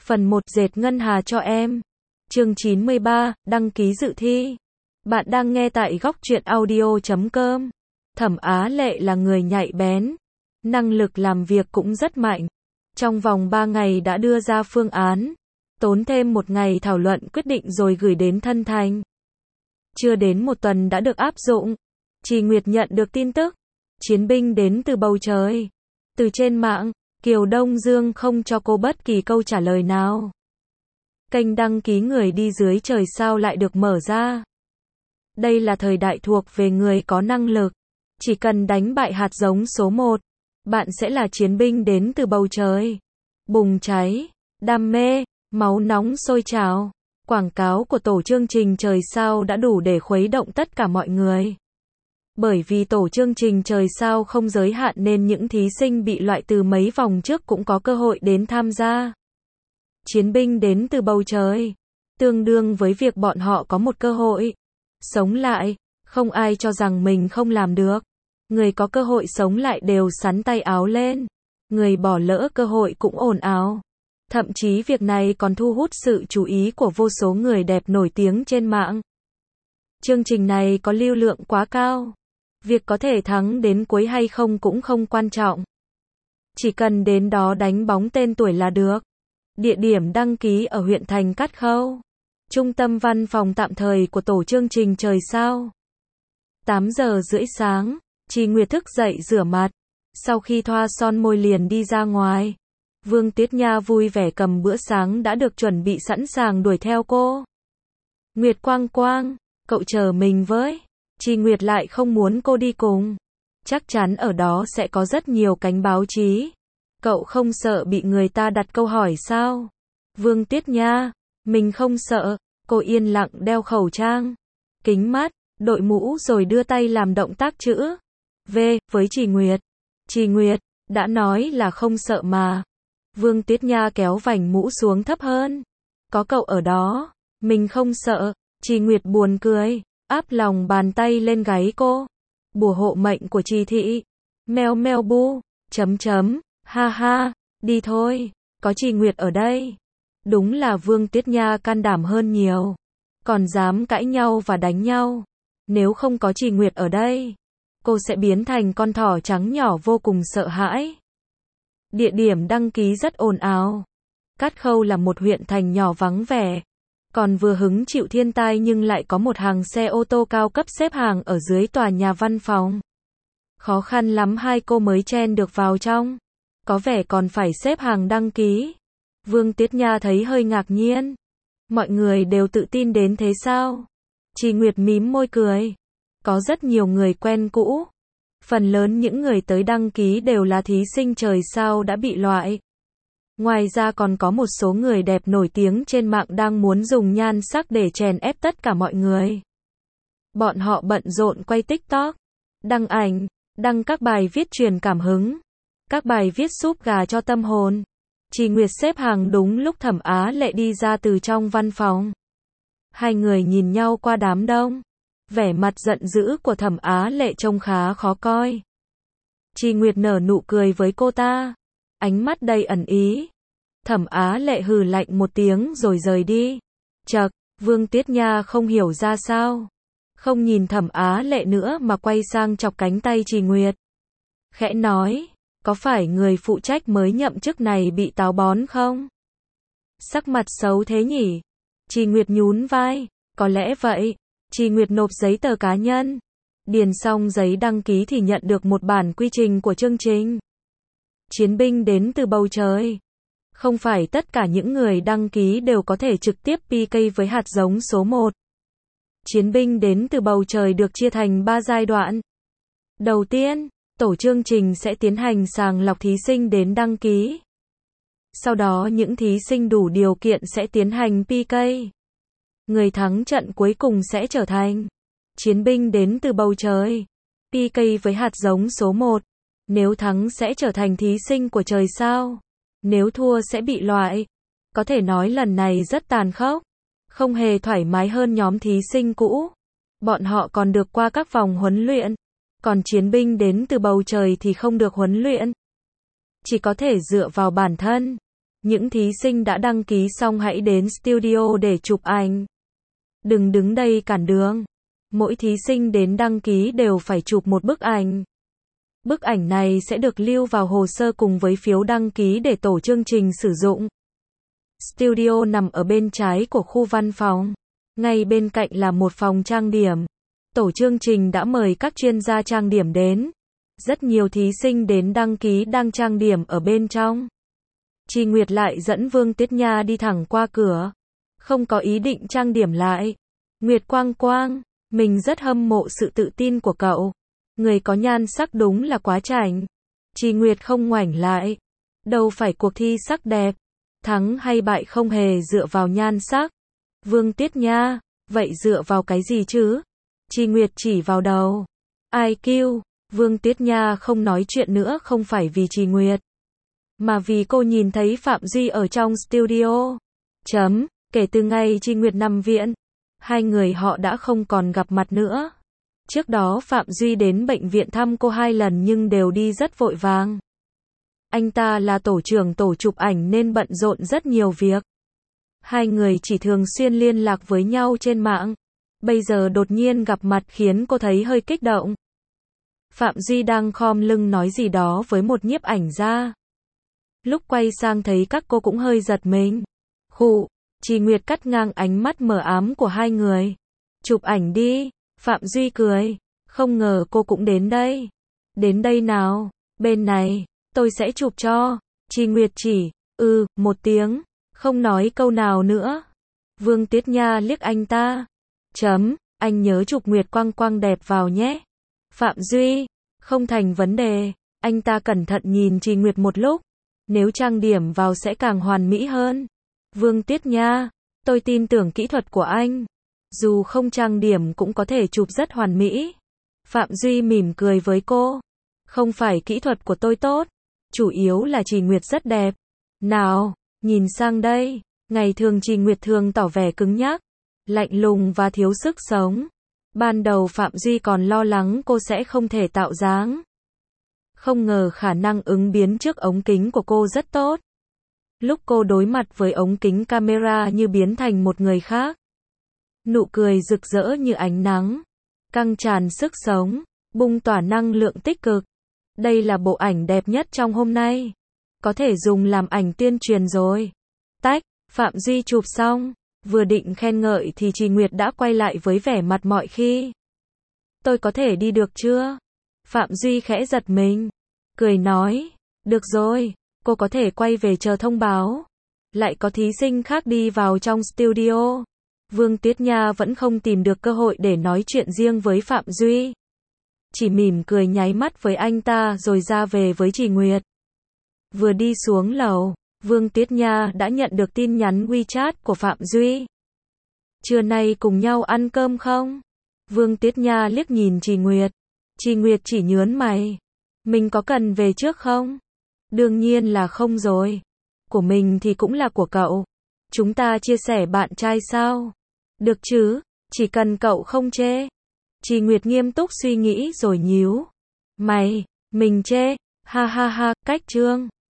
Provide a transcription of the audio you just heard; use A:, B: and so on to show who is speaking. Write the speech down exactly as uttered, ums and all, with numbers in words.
A: Phần một dệt ngân hà cho em. Chương chín mươi ba, đăng ký dự thi. Bạn đang nghe tại góc truyện audio chấm com. Thẩm Á Lệ là người nhạy bén, năng lực làm việc cũng rất mạnh. Trong vòng ba ngày đã đưa ra phương án, tốn thêm một ngày thảo luận quyết định rồi gửi đến Thân Thành. Chưa đến một tuần đã được áp dụng. Trì Nguyệt nhận được tin tức, chiến binh đến từ bầu trời. Từ trên mạng, Kiều Đông Dương không cho cô bất kỳ câu trả lời nào. Kênh đăng ký người đi dưới trời sao lại được mở ra. Đây là thời đại thuộc về người có năng lực. Chỉ cần đánh bại hạt giống số một, bạn sẽ là chiến binh đến từ bầu trời. Bùng cháy, đam mê, máu nóng sôi trào. Quảng cáo của tổ chương trình trời sao đã đủ để khuấy động tất cả mọi người. Bởi vì tổ chương trình trời sao không giới hạn nên những thí sinh bị loại từ mấy vòng trước cũng có cơ hội đến tham gia. Chiến binh đến từ bầu trời, tương đương với việc bọn họ có một cơ hội sống lại, không ai cho rằng mình không làm được. Người có cơ hội sống lại đều xắn tay áo lên, người bỏ lỡ cơ hội cũng ồn ào. Thậm chí việc này còn thu hút sự chú ý của vô số người đẹp nổi tiếng trên mạng. Chương trình này có lưu lượng quá cao. Việc có thể thắng đến cuối hay không cũng không quan trọng. Chỉ cần đến đó đánh bóng tên tuổi là được. Địa điểm đăng ký ở huyện Thành Cát Khâu. Trung tâm văn phòng tạm thời của tổ chương trình trời sao. tám giờ rưỡi sáng, Trì Nguyệt thức dậy rửa mặt. Sau khi thoa son môi liền đi ra ngoài. Vương Tuyết Nha vui vẻ cầm bữa sáng đã được chuẩn bị sẵn sàng đuổi theo cô. Nguyệt Quang Quang, cậu chờ mình với. Trì Nguyệt lại không muốn cô đi cùng. Chắc chắn ở đó sẽ có rất nhiều cánh báo chí. Cậu không sợ bị người ta đặt câu hỏi sao? Vương Tuyết Nha, mình không sợ. Cô yên lặng đeo khẩu trang, kính mắt, đội mũ rồi đưa tay làm động tác chữ V với Trì Nguyệt. Trì Nguyệt, đã nói là không sợ mà. Vương Tuyết Nha kéo vành mũ xuống thấp hơn. Có cậu ở đó, mình không sợ. Trì Nguyệt buồn cười, áp lòng bàn tay lên gáy cô. Bùa hộ mệnh của Trì thị. Meo meo bu, chấm chấm, ha ha, đi thôi, có Trì Nguyệt ở đây. Đúng là Vương Tuyết Nha can đảm hơn nhiều. Còn dám cãi nhau và đánh nhau. Nếu không có Trì Nguyệt ở đây, cô sẽ biến thành con thỏ trắng nhỏ vô cùng sợ hãi. Địa điểm đăng ký rất ồn ào. Cát Khâu là một huyện thành nhỏ vắng vẻ. Còn vừa hứng chịu thiên tai nhưng lại có một hàng xe ô tô cao cấp xếp hàng ở dưới tòa nhà văn phòng. Khó khăn lắm hai cô mới chen được vào trong. Có vẻ còn phải xếp hàng đăng ký. Vương Tuyết Nha thấy hơi ngạc nhiên. Mọi người đều tự tin đến thế sao? Trì Nguyệt mím môi cười. Có rất nhiều người quen cũ. Phần lớn những người tới đăng ký đều là thí sinh trời sao đã bị loại. Ngoài ra còn có một số người đẹp nổi tiếng trên mạng đang muốn dùng nhan sắc để chèn ép tất cả mọi người. Bọn họ bận rộn quay TikTok, đăng ảnh, đăng các bài viết truyền cảm hứng, các bài viết súp gà cho tâm hồn. Trì Nguyệt xếp hàng đúng lúc Thẩm Á Lệ đi ra từ trong văn phòng. Hai người nhìn nhau qua đám đông. Vẻ mặt giận dữ của Thẩm Á Lệ trông khá khó coi. Trì Nguyệt nở nụ cười với cô ta, ánh mắt đầy ẩn ý. Thẩm Á Lệ hừ lạnh một tiếng rồi rời đi. Chậc, Vương Tuyết Nha không hiểu ra sao. Không nhìn Thẩm Á Lệ nữa mà quay sang chọc cánh tay Trì Nguyệt. Khẽ nói, có phải người phụ trách mới nhậm chức này bị táo bón không? Sắc mặt xấu thế nhỉ? Trì Nguyệt nhún vai, có lẽ vậy. Trì Nguyệt nộp giấy tờ cá nhân. Điền xong giấy đăng ký thì nhận được một bản quy trình của chương trình. Chiến binh đến từ bầu trời. Không phải tất cả những người đăng ký đều có thể trực tiếp pê ca với hạt giống số một. Chiến binh đến từ bầu trời được chia thành ba giai đoạn. Đầu tiên, tổ chương trình sẽ tiến hành sàng lọc thí sinh đến đăng ký. Sau đó những thí sinh đủ điều kiện sẽ tiến hành pê ca. Người thắng trận cuối cùng sẽ trở thành chiến binh đến từ bầu trời. pê ca với hạt giống số một. Nếu thắng sẽ trở thành thí sinh của trời sao. Nếu thua sẽ bị loại. Có thể nói lần này rất tàn khốc. Không hề thoải mái hơn nhóm thí sinh cũ. Bọn họ còn được qua các vòng huấn luyện. Còn chiến binh đến từ bầu trời thì không được huấn luyện. Chỉ có thể dựa vào bản thân. Những thí sinh đã đăng ký xong hãy đến studio để chụp ảnh. Đừng đứng đây cản đường. Mỗi thí sinh đến đăng ký đều phải chụp một bức ảnh. Bức ảnh này sẽ được lưu vào hồ sơ cùng với phiếu đăng ký để tổ chương trình sử dụng. Studio nằm ở bên trái của khu văn phòng. Ngay bên cạnh là một phòng trang điểm. Tổ chương trình đã mời các chuyên gia trang điểm đến. Rất nhiều thí sinh đến đăng ký đang trang điểm ở bên trong. Chi Nguyệt lại dẫn Vương Tiết Nha đi thẳng qua cửa. Không có ý định trang điểm lại. Nguyệt Quang Quang, mình rất hâm mộ sự tự tin của cậu. Người có nhan sắc đúng là quá chảnh. Chi Nguyệt không ngoảnh lại. Đâu phải cuộc thi sắc đẹp. Thắng hay bại không hề dựa vào nhan sắc. Vương Tiết Nha, vậy dựa vào cái gì chứ? Chi Nguyệt chỉ vào đầu. I Q, Vương Tiết Nha không nói chuyện nữa không phải vì Chi Nguyệt. Mà vì cô nhìn thấy Phạm Duy ở trong studio. Chấm, kể từ ngày Chi Nguyệt nằm viện, hai người họ đã không còn gặp mặt nữa. Trước đó Phạm Duy đến bệnh viện thăm cô hai lần nhưng đều đi rất vội vàng. Anh ta là tổ trưởng tổ chụp ảnh nên bận rộn rất nhiều việc. Hai người chỉ thường xuyên liên lạc với nhau trên mạng. Bây giờ đột nhiên gặp mặt khiến cô thấy hơi kích động. Phạm Duy đang khom lưng nói gì đó với một nhiếp ảnh gia. Lúc quay sang thấy các cô cũng hơi giật mình. Khụ, Chi Nguyệt cắt ngang ánh mắt mờ ám của hai người. Chụp ảnh đi, Phạm Duy cười. Không ngờ cô cũng đến đây. Đến đây nào, bên này, tôi sẽ chụp cho. Chi Nguyệt chỉ, ừ, một tiếng, không nói câu nào nữa. Vương Tiết Nha liếc anh ta. Chấm, anh nhớ chụp Nguyệt Quang Quang đẹp vào nhé. Phạm Duy, không thành vấn đề. Anh ta cẩn thận nhìn Chi Nguyệt một lúc. Nếu trang điểm vào sẽ càng hoàn mỹ hơn. Vương Tiết Nha, tôi tin tưởng kỹ thuật của anh. Dù không trang điểm cũng có thể chụp rất hoàn mỹ. Phạm Duy mỉm cười với cô. Không phải kỹ thuật của tôi tốt. Chủ yếu là Chi Nguyệt rất đẹp. Nào, nhìn sang đây. Ngày thường Chi Nguyệt thường tỏ vẻ cứng nhắc, lạnh lùng và thiếu sức sống. Ban đầu Phạm Duy còn lo lắng cô sẽ không thể tạo dáng. Không ngờ khả năng ứng biến trước ống kính của cô rất tốt. Lúc cô đối mặt với ống kính camera như biến thành một người khác. Nụ cười rực rỡ như ánh nắng. Căng tràn sức sống, bung tỏa năng lượng tích cực. Đây là bộ ảnh đẹp nhất trong hôm nay. Có thể dùng làm ảnh tuyên truyền rồi. Tách, Phạm Duy chụp xong. Vừa định khen ngợi thì Chi Nguyệt đã quay lại với vẻ mặt mọi khi. Tôi có thể đi được chưa? Phạm Duy khẽ giật mình. Cười nói. Được rồi, cô có thể quay về chờ thông báo. Lại có thí sinh khác đi vào trong studio. Vương Tiết Nha vẫn không tìm được cơ hội để nói chuyện riêng với Phạm Duy. Chỉ mỉm cười nháy mắt với anh ta rồi ra về với Chi Nguyệt. Vừa đi xuống lầu, Vương Tiết Nha đã nhận được tin nhắn WeChat của Phạm Duy. Trưa nay cùng nhau ăn cơm không? Vương Tiết Nha liếc nhìn Chi Nguyệt. Chi Nguyệt chỉ nhớn mày. Mình có cần về trước không? Đương nhiên là không rồi. Của mình thì cũng là của cậu. Chúng ta chia sẻ bạn trai sao? Được chứ, chỉ cần cậu không chê. Chi Nguyệt nghiêm túc suy nghĩ rồi nhíu mày. Mình chê, ha ha ha, cách trương.